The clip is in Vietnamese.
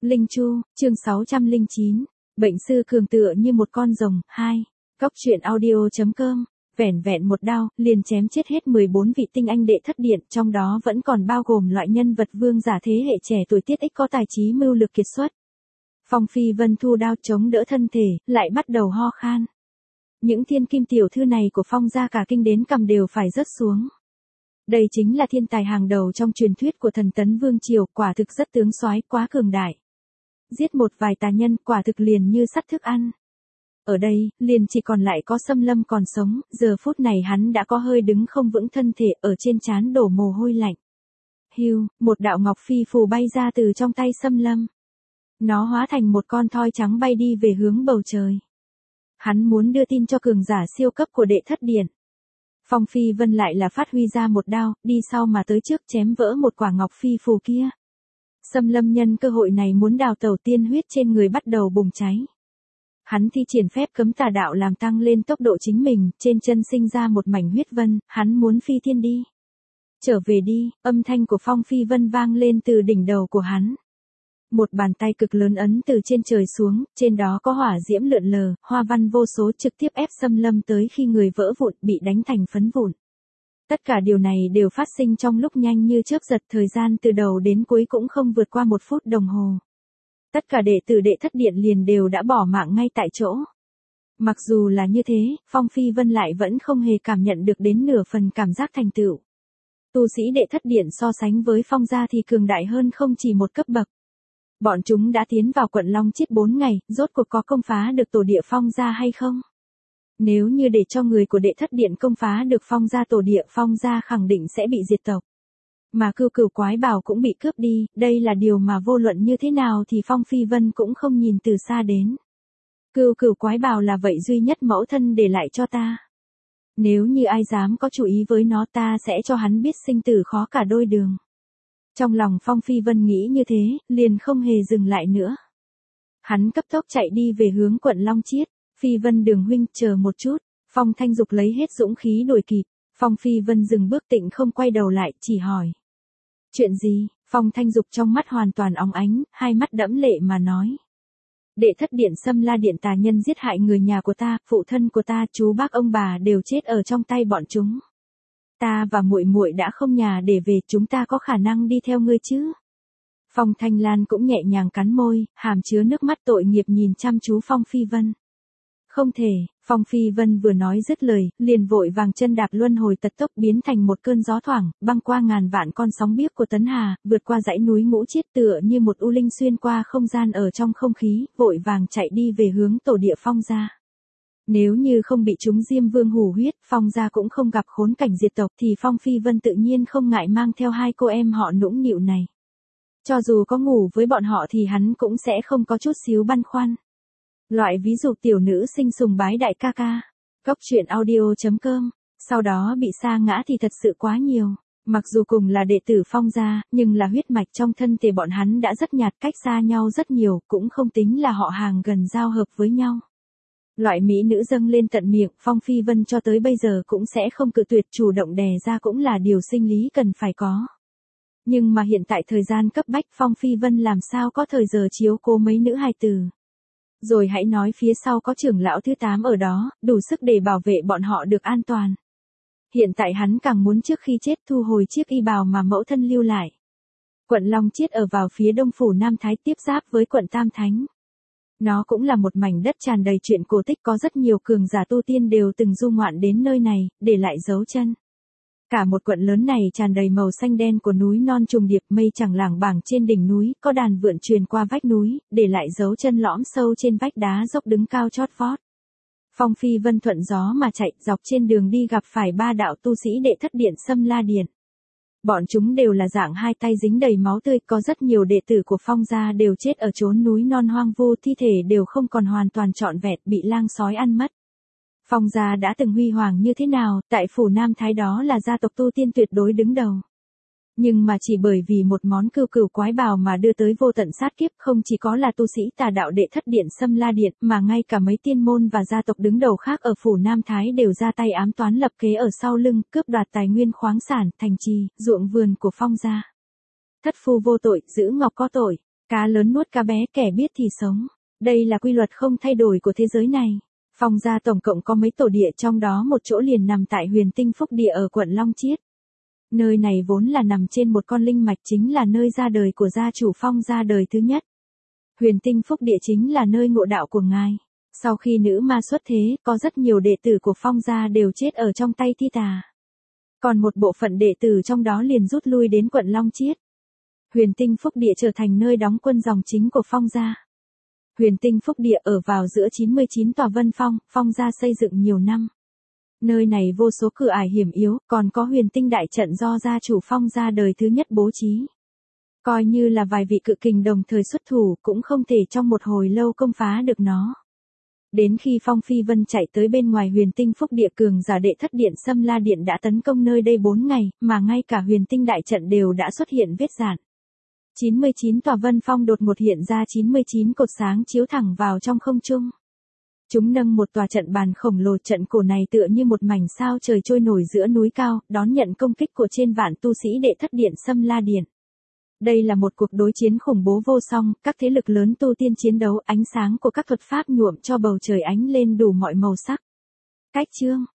Linh Chu, chương 609. Bệnh sư cường tựa như một con rồng. 2. Góc truyện audio.com. Vẻn vẹn một đao, liền chém chết hết 14 vị tinh anh đệ thất điện, trong đó vẫn còn bao gồm loại nhân vật vương giả thế hệ trẻ tuổi tiết ích có tài trí mưu lược kiệt xuất. Phong Phi Vân thu đao chống đỡ thân thể, lại bắt đầu ho khan. Những thiên kim tiểu thư này của Phong gia cả kinh đến cằm đều phải rớt xuống. Đây chính là thiên tài hàng đầu trong truyền thuyết của thần Tấn Vương Triều, quả thực rất tướng soái, quá cường đại. Giết một vài tà nhân, quả thực liền như sắt thức ăn. Ở đây, liền chỉ còn lại có Sâm Lâm còn sống, giờ phút này hắn đã có hơi đứng không vững thân thể, ở trên trán đổ mồ hôi lạnh. Hưu, một đạo ngọc phi phù bay ra từ trong tay Sâm Lâm. Nó hóa thành một con thoi trắng bay đi về hướng bầu trời. Hắn muốn đưa tin cho cường giả siêu cấp của đệ thất điện. Phong Phi Vân lại là phát huy ra một đao, đi sau mà tới trước chém vỡ một quả ngọc phi phù kia. Sâm Lâm nhân cơ hội này muốn đào tẩu, tiên huyết trên người bắt đầu bùng cháy. Hắn thi triển phép cấm tà đạo làm tăng lên tốc độ chính mình, trên chân sinh ra một mảnh huyết vân, hắn muốn phi thiên đi. Trở về đi, âm thanh của Phong Phi Vân vang lên từ đỉnh đầu của hắn. Một bàn tay cực lớn ấn từ trên trời xuống, trên đó có hỏa diễm lượn lờ, hoa văn vô số trực tiếp ép Sâm Lâm tới khi người vỡ vụn, bị đánh thành phấn vụn. Tất cả điều này đều phát sinh trong lúc nhanh như chớp giật, thời gian từ đầu đến cuối cũng không vượt qua 1 phút đồng hồ. Tất cả đệ tử đệ thất điện liền đều đã bỏ mạng ngay tại chỗ. Mặc dù là như thế, Phong Phi Vân lại vẫn không hề cảm nhận được đến nửa phần cảm giác thành tựu. Tu sĩ đệ thất điện so sánh với Phong gia thì cường đại hơn không chỉ một cấp bậc. Bọn chúng đã tiến vào quận Long Chiết 4 ngày, rốt cuộc có công phá được tổ địa Phong gia hay không? Nếu như để cho người của đệ thất điện công phá được Phong gia tổ địa, Phong gia khẳng định sẽ bị diệt tộc. Mà cửu quái bảo cũng bị cướp đi, đây là điều mà vô luận như thế nào thì Phong Phi Vân cũng không nhìn từ xa đến. Cửu quái bảo là vậy duy nhất mẫu thân để lại cho ta. Nếu như ai dám có chủ ý với nó, ta sẽ cho hắn biết sinh tử khó cả đôi đường. Trong lòng Phong Phi Vân nghĩ như thế, liền không hề dừng lại nữa. Hắn cấp tốc chạy đi về hướng quận Long Chiết. Phi Vân đường huynh, chờ một chút. Phong Thanh Dục lấy hết dũng khí đuổi kịp. Phong Phi Vân dừng bước tịnh không quay đầu lại, chỉ hỏi. Chuyện gì? Phong Thanh Dục trong mắt hoàn toàn óng ánh, hai mắt đẫm lệ mà nói. Đệ thất điện Sâm La điện tà nhân giết hại người nhà của ta, phụ thân của ta, chú bác ông bà đều chết ở trong tay bọn chúng. Ta và muội muội đã không nhà để về, chúng ta có khả năng đi theo ngươi chứ? Phong Thanh Lan cũng nhẹ nhàng cắn môi, hàm chứa nước mắt tội nghiệp nhìn chăm chú Phong Phi Vân. Không thể, Phong Phi Vân vừa nói dứt lời, liền vội vàng chân đạp luân hồi tật tốc biến thành một cơn gió thoảng, băng qua ngàn vạn con sóng biếc của Tấn Hà, vượt qua dãy núi Ngũ Chiết, tựa như một u linh xuyên qua không gian ở trong không khí, vội vàng chạy đi về hướng tổ địa Phong gia. Nếu như không bị chúng Diêm Vương hủ huyết, Phong gia cũng không gặp khốn cảnh diệt tộc thì Phong Phi Vân tự nhiên không ngại mang theo hai cô em họ nũng nịu này. Cho dù có ngủ với bọn họ thì hắn cũng sẽ không có chút xíu băn khoăn. Loại ví dụ tiểu nữ sinh sùng bái đại ca ca. Góc truyện audio.com. Sau đó bị sa ngã thì thật sự quá nhiều. Mặc dù cùng là đệ tử Phong gia, nhưng là huyết mạch trong thân thể bọn hắn đã rất nhạt, cách xa nhau rất nhiều, cũng không tính là họ hàng gần giao hợp với nhau. Loại mỹ nữ dâng lên tận miệng, Phong Phi Vân cho tới bây giờ cũng sẽ không cự tuyệt, chủ động đè ra cũng là điều sinh lý cần phải có. Nhưng mà hiện tại thời gian cấp bách, Phong Phi Vân làm sao có thời giờ chiếu cố mấy nữ hài tử. Rồi hãy nói phía sau có trưởng lão thứ 8 ở đó, đủ sức để bảo vệ bọn họ được an toàn. Hiện tại hắn càng muốn trước khi chết thu hồi chiếc y bào mà mẫu thân lưu lại. Quận Long Chiết ở vào phía đông phủ Nam Thái, tiếp giáp với quận Tam Thánh. Nó cũng là một mảnh đất tràn đầy chuyện cổ tích, có rất nhiều cường giả tu tiên đều từng du ngoạn đến nơi này, để lại dấu chân. Cả một quận lớn này tràn đầy màu xanh đen của núi non trùng điệp, mây chẳng lảng bảng trên đỉnh núi, có đàn vượn truyền qua vách núi, để lại dấu chân lõm sâu trên vách đá dốc đứng cao chót vót. Phong Phi Vân thuận gió mà chạy, dọc trên đường đi gặp phải 3 đạo tu sĩ đệ thất điện Sâm La điện. Bọn chúng đều là dạng hai tay dính đầy máu tươi, có rất nhiều đệ tử của Phong gia đều chết ở chốn núi non hoang vu, thi thể đều không còn hoàn toàn trọn vẹn, bị lang sói ăn mất. Phong gia đã từng huy hoàng như thế nào, tại phủ Nam Thái đó là gia tộc tu tiên tuyệt đối đứng đầu. Nhưng mà chỉ bởi vì một món cửu quái bào mà đưa tới vô tận sát kiếp, không chỉ có là tu sĩ tà đạo đệ thất điện Sâm La điện, mà ngay cả mấy tiên môn và gia tộc đứng đầu khác ở phủ Nam Thái đều ra tay ám toán lập kế ở sau lưng, cướp đoạt tài nguyên khoáng sản, thành trì, ruộng vườn của Phong gia. Thất phu vô tội, giữ ngọc có tội. Cá lớn nuốt cá bé, kẻ biết thì sống. Đây là quy luật không thay đổi của thế giới này. Phong gia tổng cộng có mấy tổ địa, trong đó một chỗ liền nằm tại Huyền Tinh Phúc Địa ở quận Long Chiết. Nơi này vốn là nằm trên một con linh mạch, chính là nơi ra đời của gia chủ Phong gia đời thứ nhất. Huyền Tinh Phúc Địa chính là nơi ngộ đạo của ngài. Sau khi nữ ma xuất thế, có rất nhiều đệ tử của Phong gia đều chết ở trong tay thi tà. Còn một bộ phận đệ tử trong đó liền rút lui đến quận Long Chiết. Huyền Tinh Phúc Địa trở thành nơi đóng quân dòng chính của Phong gia. Huyền Tinh Phúc Địa ở vào giữa 99 tòa vân phong, Phong gia xây dựng nhiều năm. Nơi này vô số cửa ải hiểm yếu, còn có Huyền Tinh đại trận do gia chủ Phong gia đời thứ nhất bố trí. Coi như là vài vị cự kình đồng thời xuất thủ cũng không thể trong một hồi lâu công phá được nó. Đến khi Phong Phi Vân chạy tới bên ngoài Huyền Tinh Phúc Địa, cường giả đệ thất điện Xâm La Điện đã tấn công nơi đây 4 ngày, mà ngay cả Huyền Tinh đại trận đều đã xuất hiện vết rạn. 99 tòa vân phong đột ngột hiện ra 99 cột sáng chiếu thẳng vào trong không trung. Chúng nâng một tòa trận bàn khổng lồ, trận cổ này tựa như một mảnh sao trời trôi nổi giữa núi cao, đón nhận công kích của trên vạn tu sĩ đệ thất điện Xâm La Điện. Đây là một cuộc đối chiến khủng bố vô song, các thế lực lớn tu tiên chiến đấu, ánh sáng của các thuật pháp nhuộm cho bầu trời ánh lên đủ mọi màu sắc. Cách chương